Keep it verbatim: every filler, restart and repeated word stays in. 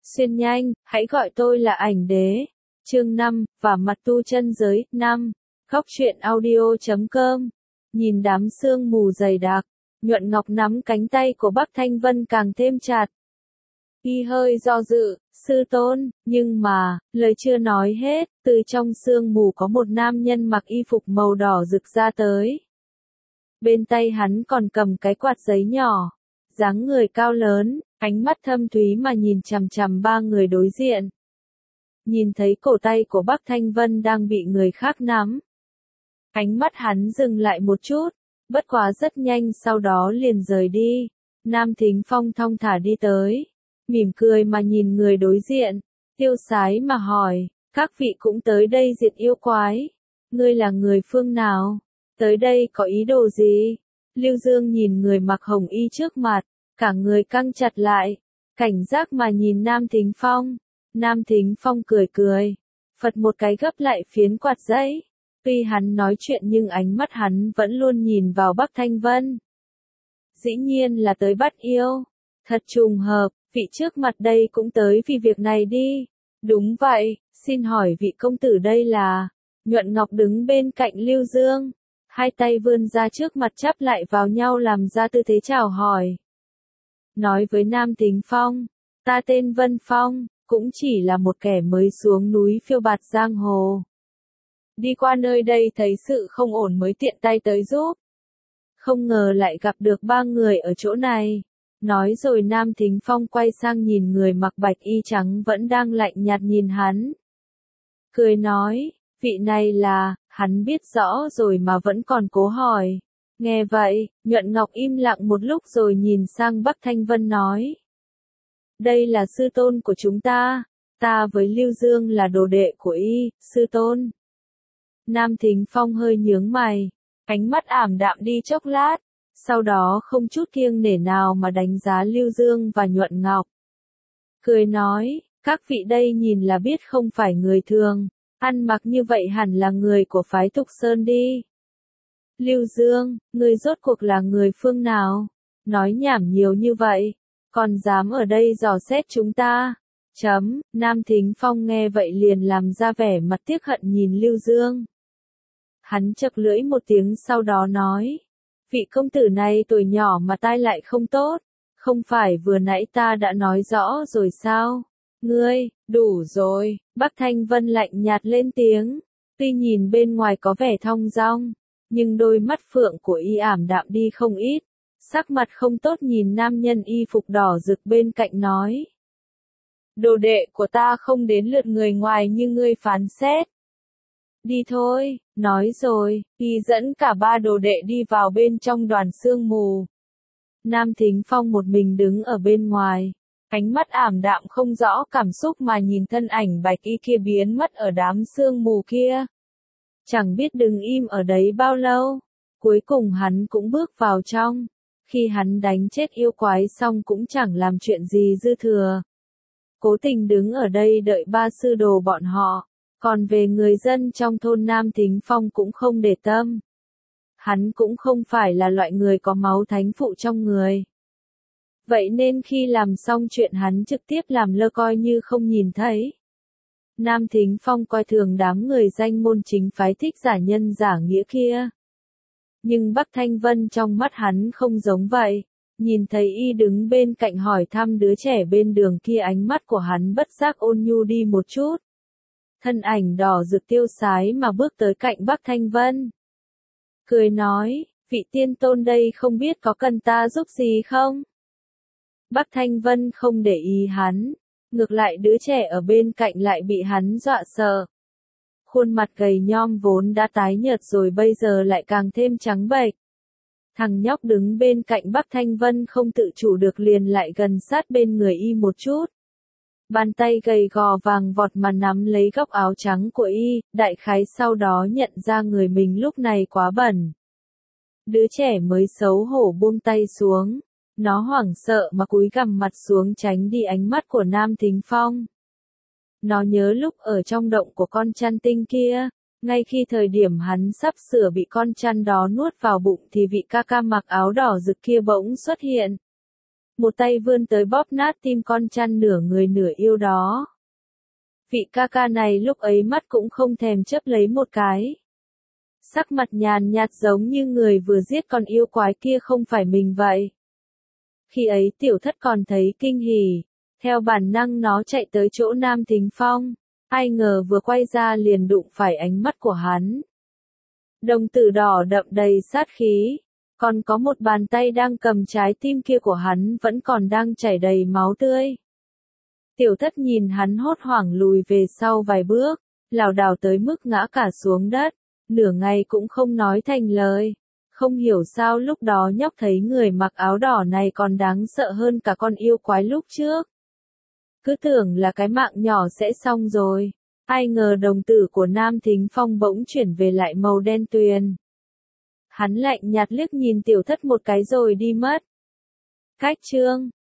Xuyên nhanh, hãy gọi tôi là ảnh đế. Chương năm, và mặt tu chân giới, năm. Góc truyện audio chấm com. Nhìn đám sương mù dày đặc, Nhuận Ngọc nắm cánh tay của Bắc Thanh Vân càng thêm chặt. Y hơi do dự, sư tôn, nhưng mà, lời chưa nói hết, từ trong sương mù có một nam nhân mặc y phục màu đỏ rực ra tới. Bên tay hắn còn cầm cái quạt giấy nhỏ, dáng người cao lớn, ánh mắt thâm thúy mà nhìn chằm chằm ba người đối diện. Nhìn thấy cổ tay của Bắc Thanh Vân đang bị người khác nắm. Ánh mắt hắn dừng lại một chút, bất quá rất nhanh sau đó liền rời đi. Nam Thính Phong thong thả đi tới, mỉm cười mà nhìn người đối diện, tiêu sái mà hỏi, các vị cũng tới đây diệt yêu quái. Ngươi là người phương nào? Tới đây có ý đồ gì? Lưu Dương nhìn người mặc hồng y trước mặt, cả người căng chặt lại, cảnh giác mà nhìn Nam Thính Phong. Nam Thính Phong cười cười, phật một cái gấp lại phiến quạt giấy. Tuy hắn nói chuyện nhưng ánh mắt hắn vẫn luôn nhìn vào Bắc Thanh Vân. Dĩ nhiên là tới bắt yêu. Thật trùng hợp, vị trước mặt đây cũng tới vì việc này đi. Đúng vậy, xin hỏi vị công tử đây là... Nhuận Ngọc đứng bên cạnh Lưu Dương, hai tay vươn ra trước mặt chắp lại vào nhau làm ra tư thế chào hỏi. Nói với Nam Thính Phong, ta tên Vân Phong, cũng chỉ là một kẻ mới xuống núi phiêu bạt giang hồ. Đi qua nơi đây thấy sự không ổn mới tiện tay tới giúp. Không ngờ lại gặp được ba người ở chỗ này. Nói rồi Nam Thính Phong quay sang nhìn người mặc bạch y trắng vẫn đang lạnh nhạt nhìn hắn. Cười nói, vị này là, hắn biết rõ rồi mà vẫn còn cố hỏi. Nghe vậy, Nhuận Ngọc im lặng một lúc rồi nhìn sang Bắc Thanh Vân nói. Đây là sư tôn của chúng ta, ta với Lưu Dương là đồ đệ của y, sư tôn. Nam Thính Phong hơi nhướng mày, ánh mắt ảm đạm đi chốc lát, sau đó không chút kiêng nể nào mà đánh giá Lưu Dương và Nhuận Ngọc. Cười nói, các vị đây nhìn là biết không phải người thường, ăn mặc như vậy hẳn là người của phái Thục Sơn đi. Lưu Dương, người rốt cuộc là người phương nào? Nói nhảm nhiều như vậy, còn dám ở đây dò xét chúng ta? Chấm, Nam Thính Phong nghe vậy liền làm ra vẻ mặt tiếc hận nhìn Lưu Dương. Hắn chậc lưỡi một tiếng sau đó nói, vị công tử này tuổi nhỏ mà tai lại không tốt, không phải vừa nãy ta đã nói rõ rồi sao? Ngươi, đủ rồi, Bắc Thanh Vân lạnh nhạt lên tiếng, tuy nhìn bên ngoài có vẻ thong dong, nhưng đôi mắt phượng của y ảm đạm đi không ít, sắc mặt không tốt nhìn nam nhân y phục đỏ rực bên cạnh nói. Đồ đệ của ta không đến lượt người ngoài như ngươi phán xét. Đi thôi, nói rồi, y dẫn cả ba đồ đệ đi vào bên trong đoàn sương mù. Nam Thính Phong một mình đứng ở bên ngoài, ánh mắt ảm đạm không rõ cảm xúc mà nhìn thân ảnh bạch y kia biến mất ở đám sương mù kia. Chẳng biết đứng im ở đấy bao lâu, cuối cùng hắn cũng bước vào trong. Khi hắn đánh chết yêu quái xong cũng chẳng làm chuyện gì dư thừa. Cố tình đứng ở đây đợi ba sư đồ bọn họ, còn về người dân trong thôn Nam Thính Phong cũng không để tâm. Hắn cũng không phải là loại người có máu thánh phụ trong người. Vậy nên khi làm xong chuyện hắn trực tiếp làm lơ coi như không nhìn thấy. Nam Thính Phong coi thường đám người danh môn chính phái thích giả nhân giả nghĩa kia. Nhưng Bắc Thanh Vân trong mắt hắn không giống vậy. Nhìn thấy y đứng bên cạnh hỏi thăm đứa trẻ bên đường kia ánh mắt của hắn bất giác ôn nhu đi một chút. Thân ảnh đỏ rực tiêu sái mà bước tới cạnh Bắc Thanh Vân. Cười nói, vị tiên tôn đây không biết có cần ta giúp gì không? Bắc Thanh Vân không để ý hắn, ngược lại đứa trẻ ở bên cạnh lại bị hắn dọa sợ. Khuôn mặt gầy nhom vốn đã tái nhợt rồi bây giờ lại càng thêm trắng bệch. Thằng nhóc đứng bên cạnh Bắc Thanh Vân không tự chủ được liền lại gần sát bên người y một chút. Bàn tay gầy gò vàng vọt mà nắm lấy góc áo trắng của y, đại khái sau đó nhận ra người mình lúc này quá bẩn. Đứa trẻ mới xấu hổ buông tay xuống, nó hoảng sợ mà cúi gằm mặt xuống tránh đi ánh mắt của Nam Thính Phong. Nó nhớ lúc ở trong động của con chăn tinh kia, ngay khi thời điểm hắn sắp sửa bị con chăn đó nuốt vào bụng thì vị ca ca mặc áo đỏ rực kia bỗng xuất hiện. một tay vươn tới bóp nát tim con chăn nửa người nửa yêu đó. Vị ca ca này lúc ấy mắt cũng không thèm chớp lấy một cái. Sắc mặt nhàn nhạt giống như người vừa giết con yêu quái kia không phải mình vậy. Khi ấy tiểu thất còn thấy kinh hỉ, theo bản năng nó chạy tới chỗ Nam Thính Phong, ai ngờ vừa quay ra liền đụng phải ánh mắt của hắn. Đồng tử đỏ đậm đầy sát khí, còn có một bàn tay đang cầm trái tim kia của hắn vẫn còn đang chảy đầy máu tươi. Tiểu thất nhìn hắn hốt hoảng lùi về sau vài bước, lảo đảo tới mức ngã cả xuống đất, nửa ngày cũng không nói thành lời. Không hiểu sao lúc đó nhóc thấy người mặc áo đỏ này còn đáng sợ hơn cả con yêu quái lúc trước. Cứ tưởng là cái mạng nhỏ sẽ xong rồi, ai ngờ đồng tử của Nam Thính Phong bỗng chuyển về lại màu đen tuyền. Hắn lạnh nhạt liếc nhìn tiểu thất một cái rồi đi mất. Cách chương